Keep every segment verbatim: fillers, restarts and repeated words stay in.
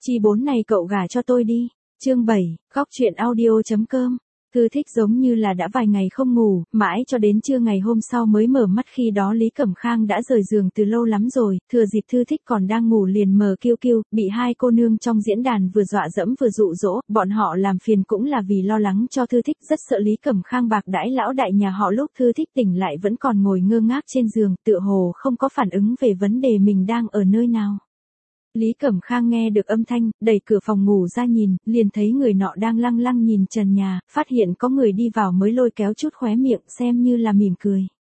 Chi bốn này cậu gả cho tôi đi. Chương bảy, góc chuyện audio.com. Thư Thích giống như là đã vài ngày không ngủ, mãi cho đến trưa ngày hôm sau mới mở mắt, khi đó Lý Cẩm Khang đã rời giường từ lâu lắm rồi, thừa dịp Thư Thích còn đang ngủ liền mở kiu kiu, bị hai cô nương trong diễn đàn vừa dọa dẫm vừa dụ dỗ, bọn họ làm phiền cũng là vì lo lắng cho Thư Thích, rất sợ Lý Cẩm Khang bạc đãi lão đại nhà họ. Lúc Thư Thích tỉnh lại vẫn còn ngồi ngơ ngác trên giường, tựa hồ không có phản ứng về vấn đề mình đang ở nơi nào. Lý Cẩm Khang nghe được âm thanh, đẩy cửa phòng ngủ ra nhìn, liền thấy người nọ đang lăng lăng nhìn trần nhà, phát hiện có người đi vào mới lôi kéo chút khóe miệng xem như là mỉm cười.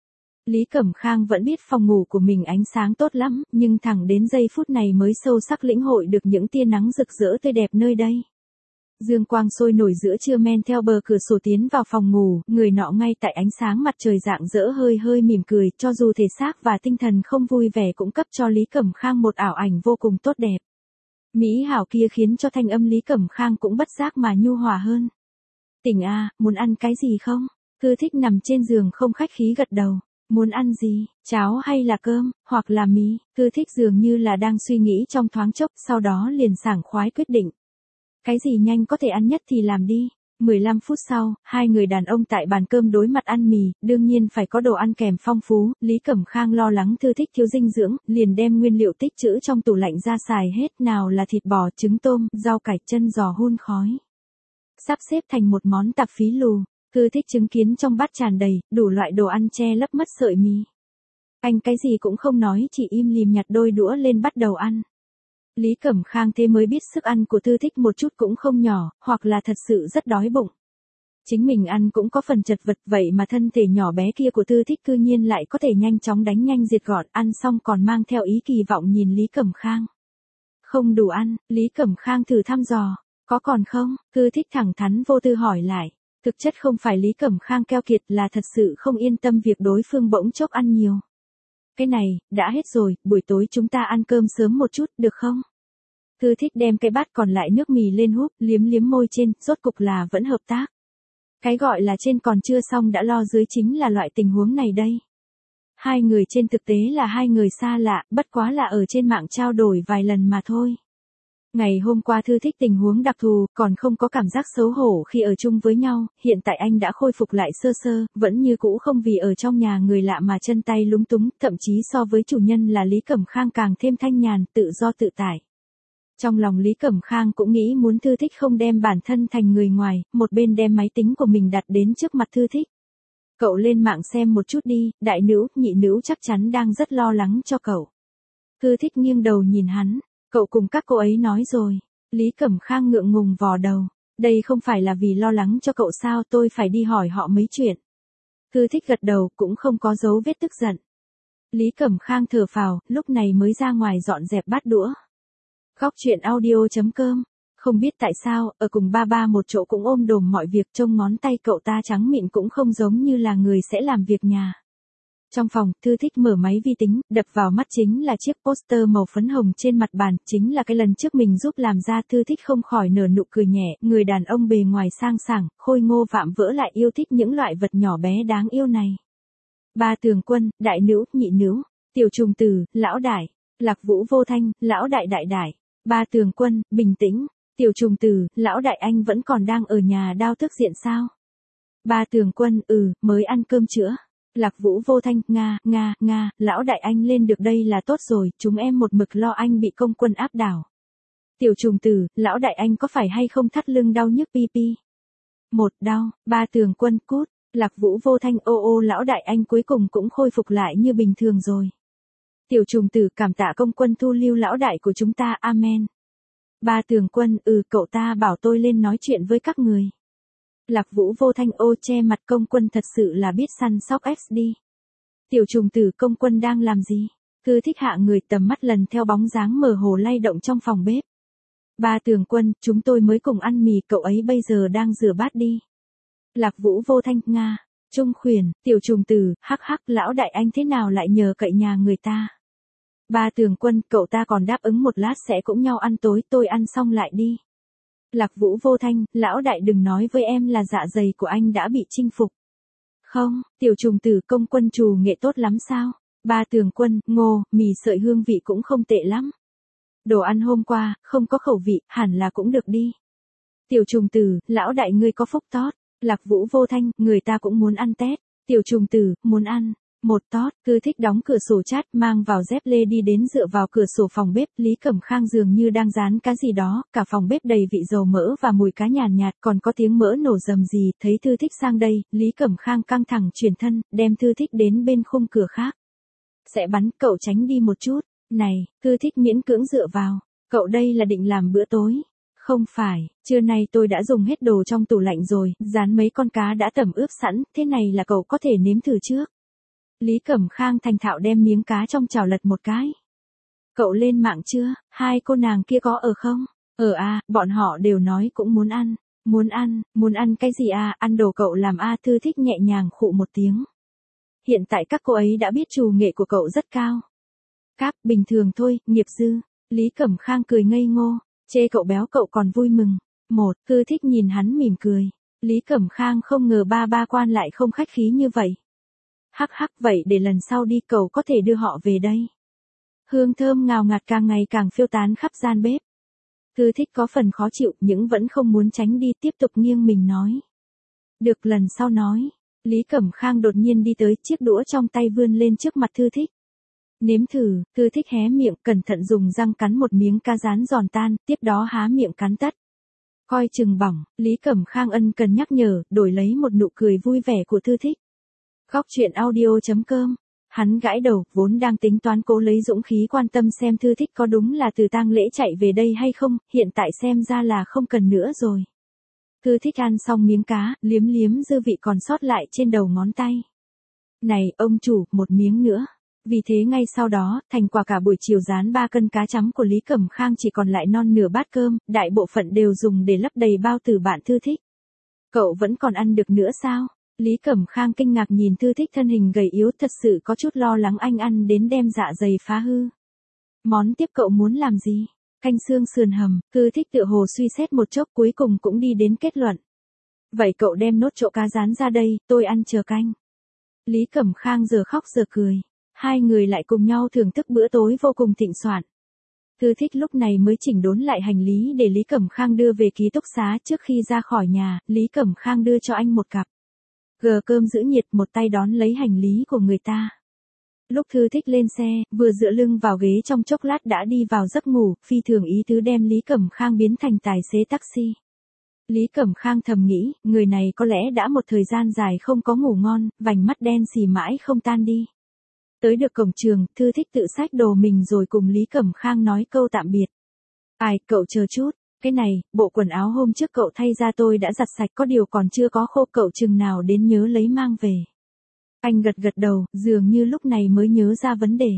Lý Cẩm Khang vẫn biết phòng ngủ của mình ánh sáng tốt lắm, nhưng thẳng đến giây phút này mới sâu sắc lĩnh hội được những tia nắng rực rỡ tươi đẹp nơi đây. Dương quang sôi nổi giữa trưa men theo bờ cửa sổ tiến vào phòng ngủ, người nọ ngay tại ánh sáng mặt trời rạng rỡ hơi hơi mỉm cười, cho dù thể xác và tinh thần không vui vẻ cũng cấp cho Lý Cẩm Khang một ảo ảnh vô cùng tốt đẹp. Mỹ hảo kia khiến cho thanh âm Lý Cẩm Khang cũng bất giác mà nhu hòa hơn. Tỉnh a, muốn ăn cái gì không? Thư Thích nằm trên giường không khách khí gật đầu. Muốn ăn gì, cháo hay là cơm, hoặc là mì? Thư Thích dường như là đang suy nghĩ trong thoáng chốc, sau đó liền sảng khoái quyết định. Cái gì nhanh có thể ăn nhất thì làm đi. mười lăm phút sau, hai người đàn ông tại bàn cơm đối mặt ăn mì, đương nhiên phải có đồ ăn kèm phong phú. Lý Cẩm Khang lo lắng Thư Thích thiếu dinh dưỡng, liền đem nguyên liệu tích trữ trong tủ lạnh ra xài hết, nào là thịt bò, trứng tôm, rau cải, chân giò hun khói. Sắp xếp thành một món tạp phí lù. Thư Thích chứng kiến trong bát tràn đầy, đủ loại đồ ăn che lấp mất sợi mì. Anh cái gì cũng không nói, chỉ im lìm nhặt đôi đũa lên bắt đầu ăn. Lý Cẩm Khang thế mới biết sức ăn của Thư Thích một chút cũng không nhỏ, hoặc là thật sự rất đói bụng. Chính mình ăn cũng có phần chật vật, vậy mà thân thể nhỏ bé kia của Thư Thích cư nhiên lại có thể nhanh chóng đánh nhanh diệt gọn, ăn xong còn mang theo ý kỳ vọng nhìn Lý Cẩm Khang. Không đủ ăn, Lý Cẩm Khang thử thăm dò, có còn không? Thư Thích thẳng thắn vô tư hỏi lại. Thực chất không phải Lý Cẩm Khang keo kiệt, là thật sự không yên tâm việc đối phương bỗng chốc ăn nhiều. Cái này, đã hết rồi, buổi tối chúng ta ăn cơm sớm một chút, được không? Thư Thích đem cái bát còn lại nước mì lên húp, liếm liếm môi trên, rốt cục là vẫn hợp tác. Cái gọi là trên còn chưa xong đã lo dưới chính là loại tình huống này đây. Hai người trên thực tế là hai người xa lạ, bất quá là ở trên mạng trao đổi vài lần mà thôi. Ngày hôm qua Thư Thích tình huống đặc thù, còn không có cảm giác xấu hổ khi ở chung với nhau, hiện tại anh đã khôi phục lại sơ sơ, vẫn như cũ không vì ở trong nhà người lạ mà chân tay lúng túng, thậm chí so với chủ nhân là Lý Cẩm Khang càng thêm thanh nhàn, tự do tự tại. Trong lòng Lý Cẩm Khang cũng nghĩ muốn Thư Thích không đem bản thân thành người ngoài, một bên đem máy tính của mình đặt đến trước mặt Thư Thích. Cậu lên mạng xem một chút đi, đại nữ, nhị nữ chắc chắn đang rất lo lắng cho cậu. Thư Thích nghiêng đầu nhìn hắn. Cậu cùng các cô ấy nói rồi. Lý Cẩm Khang ngượng ngùng vò đầu. Đây không phải là vì lo lắng cho cậu sao, tôi phải đi hỏi họ mấy chuyện. Thư Thích gật đầu, cũng không có dấu vết tức giận. Lý Cẩm Khang thở phào, lúc này mới ra ngoài dọn dẹp bát đũa. Góc chuyện audio.com. Không biết tại sao, ở cùng ba ba một chỗ cũng ôm đồm mọi việc, trông ngón tay cậu ta trắng mịn cũng không giống như là người sẽ làm việc nhà. Trong phòng, Thư Thích mở máy vi tính, đập vào mắt chính là chiếc poster màu phấn hồng trên mặt bàn, chính là cái lần trước mình giúp làm ra. Thư Thích không khỏi nở nụ cười nhẹ, người đàn ông bề ngoài sang sảng, khôi ngô vạm vỡ lại yêu thích những loại vật nhỏ bé đáng yêu này. Ba Tường Quân, đại nữ, nhị nữ, Tiểu Trùng Tử, lão đại, Lạc Vũ Vô Thanh, lão đại đại đại. Ba Tường Quân, bình tĩnh. Tiểu Trùng Tử, lão đại anh vẫn còn đang ở nhà đao thức diện sao? Ba Tường Quân, ừ, mới ăn cơm chữa. Lạc Vũ Vô Thanh, nga, nga, nga, lão đại anh lên được đây là tốt rồi, chúng em một mực lo anh bị công quân áp đảo. Tiểu Trùng Tử, lão đại anh có phải hay không thắt lưng đau nhức pi pi? Một, đau. Ba Tường Quân, cút. Lạc Vũ Vô Thanh, ô ô lão đại anh cuối cùng cũng khôi phục lại như bình thường rồi. Tiểu Trùng Tử, cảm tạ công quân thu lưu lão đại của chúng ta, amen. Ba Tường Quân, ừ, cậu ta bảo tôi lên nói chuyện với các người. Lạc Vũ Vô Thanh, ô che mặt, công quân thật sự là biết săn sóc X đi. Tiểu Trùng Tử, công quân đang làm gì? Thư Thích hạ người, tầm mắt lần theo bóng dáng mờ hồ lay động trong phòng bếp. Ba Tường Quân, chúng tôi mới cùng ăn mì, cậu ấy bây giờ đang rửa bát đi. Lạc Vũ Vô Thanh, nga. Trung Khuyển, Tiểu Trùng Tử, hắc hắc, lão đại anh thế nào lại nhờ cậy nhà người ta? Ba Tường Quân, cậu ta còn đáp ứng một lát sẽ cũng nhau ăn tối, tôi ăn xong lại đi. Lạc Vũ Vô Thanh, lão đại đừng nói với em là dạ dày của anh đã bị chinh phục. Không, Tiểu Trùng Tử, công quân trù nghệ tốt lắm sao? Ba Tường Quân, ngô, mì sợi hương vị cũng không tệ lắm. Đồ ăn hôm qua, không có khẩu vị, hẳn là cũng được đi. Tiểu trùng tử, lão đại ngươi có phúc tót. Lạc Vũ vô thanh, người ta cũng muốn ăn Tết. Tiểu trùng tử, muốn ăn. Một tót, cứ thích đóng cửa sổ chát, mang vào dép lê đi đến dựa vào cửa sổ phòng bếp, Lý Cẩm Khang dường như đang rán cá gì đó, cả phòng bếp đầy vị dầu mỡ và mùi cá nhàn nhạt, còn có tiếng mỡ nổ rầm rì, thấy Thư Thích sang đây, Lý Cẩm Khang căng thẳng chuyển thân, đem Thư Thích đến bên khung cửa khác. Sẽ bắn, cậu tránh đi một chút. Này, Thư Thích miễn cưỡng dựa vào, cậu đây là định làm bữa tối. Không phải, trưa nay tôi đã dùng hết đồ trong tủ lạnh rồi, rán mấy con cá đã tẩm ướp sẵn, thế này là cậu có thể nếm thử trước. Lý Cẩm Khang thành thạo đem miếng cá trong chảo lật một cái. Cậu lên mạng chưa, hai cô nàng kia có ở không? Ở à, bọn họ đều nói cũng muốn ăn. Muốn ăn, muốn ăn cái gì à, ăn đồ cậu làm à, Thư Thích nhẹ nhàng khụ một tiếng. Hiện tại các cô ấy đã biết trù nghệ của cậu rất cao. Cáp, bình thường thôi, nghiệp dư. Lý Cẩm Khang cười ngây ngô, chê cậu béo cậu còn vui mừng. Một, Thư Thích nhìn hắn mỉm cười. Lý Cẩm Khang không ngờ ba ba quan lại không khách khí như vậy. Hắc hắc, vậy để lần sau đi cậu có thể đưa họ về đây. Hương thơm ngào ngạt càng ngày càng phiêu tán khắp gian bếp. Thư Thích có phần khó chịu nhưng vẫn không muốn tránh đi, tiếp tục nghiêng mình nói. Được, lần sau nói. Lý Cẩm Khang đột nhiên đi tới, chiếc đũa trong tay vươn lên trước mặt Thư Thích. Nếm thử, Thư Thích hé miệng, cẩn thận dùng răng cắn một miếng cá rán giòn tan, tiếp đó há miệng cắn tất. Coi chừng bỏng, Lý Cẩm Khang ân cần nhắc nhở, đổi lấy một nụ cười vui vẻ của Thư Thích. Góc truyện audio chấm com. Hắn gãi đầu, vốn đang tính toán cố lấy dũng khí quan tâm xem Thư Thích có đúng là từ tang lễ chạy về đây hay không, hiện tại xem ra là không cần nữa rồi. Thư Thích ăn xong miếng cá, liếm liếm dư vị còn sót lại trên đầu ngón tay. Này, ông chủ, một miếng nữa. Vì thế ngay sau đó, thành quả cả buổi chiều rán ba cân cá chấm của Lý Cẩm Khang chỉ còn lại non nửa bát cơm, đại bộ phận đều dùng để lấp đầy bao tử bạn Thư Thích. Cậu vẫn còn ăn được nữa sao? Lý Cẩm Khang kinh ngạc nhìn Thư Thích thân hình gầy yếu, thật sự có chút lo lắng anh ăn đến đem dạ dày phá hư. Món tiếp cậu muốn làm gì? Canh xương sườn hầm, Thư Thích tựa hồ suy xét một chốc cuối cùng cũng đi đến kết luận. Vậy cậu đem nốt chỗ cá rán ra đây, tôi ăn chờ canh. Lý Cẩm Khang giờ khóc giờ cười. Hai người lại cùng nhau thưởng thức bữa tối vô cùng thịnh soạn. Thư Thích lúc này mới chỉnh đốn lại hành lý để Lý Cẩm Khang đưa về ký túc xá. Trước khi ra khỏi nhà, Lý Cẩm Khang đưa cho anh một cặp gờ cơm giữ nhiệt, một tay đón lấy hành lý của người ta. Lúc Thư Thích lên xe, vừa dựa lưng vào ghế trong chốc lát đã đi vào giấc ngủ, phi thường ý tứ đem Lý Cẩm Khang biến thành tài xế taxi. Lý Cẩm Khang thầm nghĩ, người này có lẽ đã một thời gian dài không có ngủ ngon, vành mắt đen xì mãi không tan đi. Tới được cổng trường, Thư Thích tự xách đồ mình rồi cùng Lý Cẩm Khang nói câu tạm biệt. Ai, cậu chờ chút, cái này, bộ quần áo hôm trước cậu thay ra tôi đã giặt sạch, có điều còn chưa có khô, cậu chừng nào đến nhớ lấy mang về. Anh gật gật đầu, dường như lúc này mới nhớ ra vấn đề.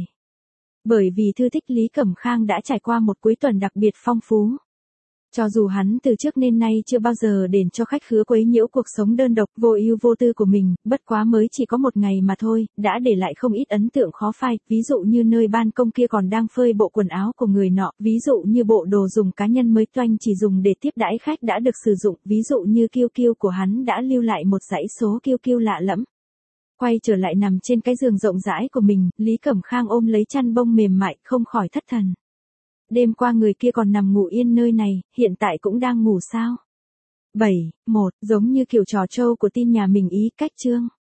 Bởi vì Thư Thích Lý Cẩm Khang đã trải qua một cuối tuần đặc biệt phong phú. Cho dù hắn từ trước nên nay chưa bao giờ đền cho khách khứa quấy nhiễu cuộc sống đơn độc vô ưu vô tư của mình, bất quá mới chỉ có một ngày mà thôi, đã để lại không ít ấn tượng khó phai, ví dụ như nơi ban công kia còn đang phơi bộ quần áo của người nọ, ví dụ như bộ đồ dùng cá nhân mới toanh chỉ dùng để tiếp đãi khách đã được sử dụng, ví dụ như kiêu kiêu của hắn đã lưu lại một dãy số kiêu kiêu lạ lẫm. Quay trở lại nằm trên cái giường rộng rãi của mình, Lý Cẩm Khang ôm lấy chăn bông mềm mại, không khỏi thất thần. Đêm qua người kia còn nằm ngủ yên nơi này, hiện tại cũng đang ngủ sao? bảy, một, giống như kiểu trò trâu của tin nhà mình ý, cách chương.